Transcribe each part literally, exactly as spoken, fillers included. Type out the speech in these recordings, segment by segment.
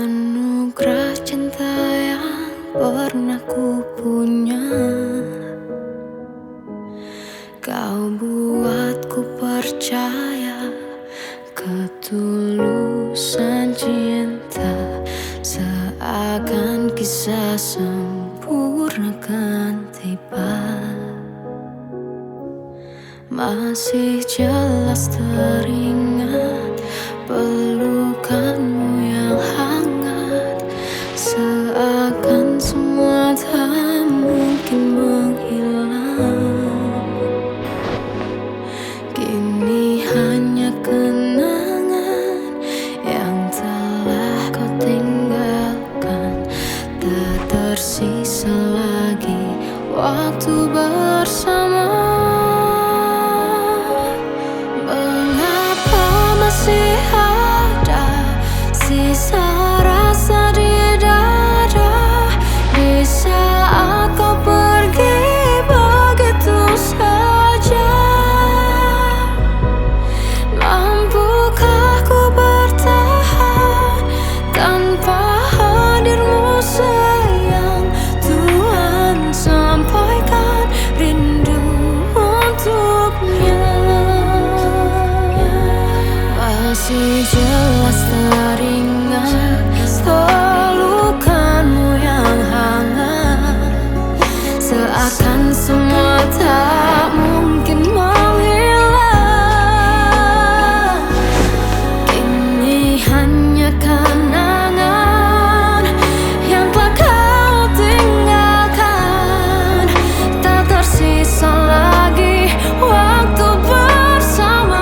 anugerah cinta yang pernah ku punya. Kau buatku percaya ketulusan cinta, seakan kisah sempurna kan tiba. Masih jelas teringat pelukanmu yang hangat, seakan semua tak mungkin menghilang. Kini hanya kenangan yang telah kau tinggalkan, tak tersisa lagi waktu bersama. Masih ada sisa rasa di dada di saat kau pergi begitu saja. Mampukah ku bertahan tanpa hadirmu sayang? Tuhan, sampaikan rindu untuknya. Masih jelas teringat pelukanmu yang hangat, seakan semua tak mungkin menghilang. Kini hanya kenangan yang telah kau tinggalkan, tak tersisa lagi waktu bersama.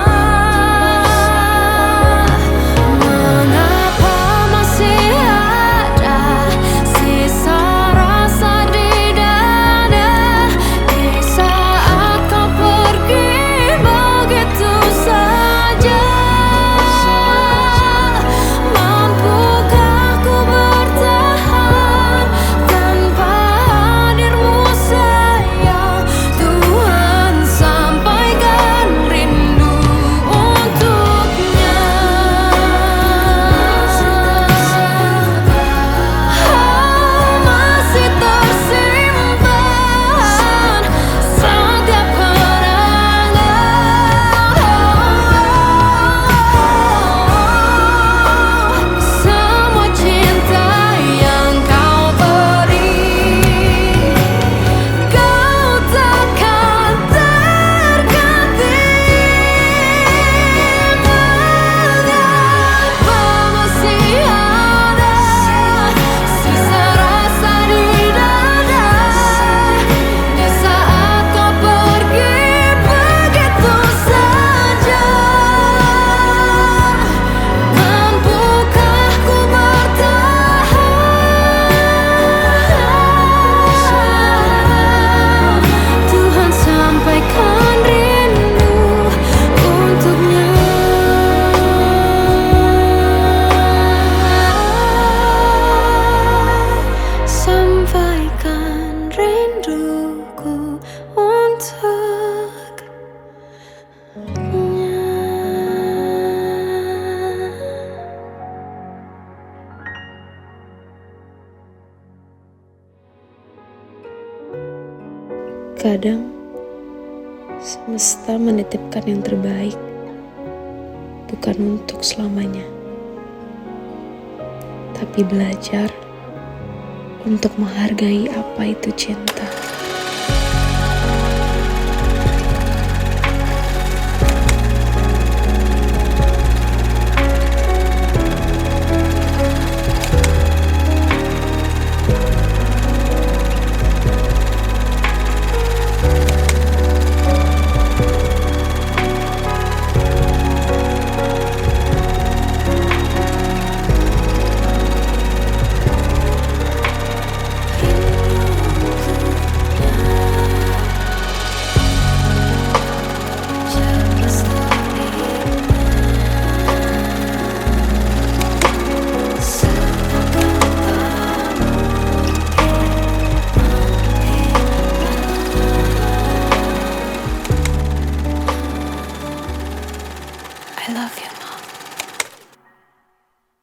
Kadang semesta menitipkan yang terbaik, bukan untuk selamanya, tapi belajar untuk menghargai apa itu cinta.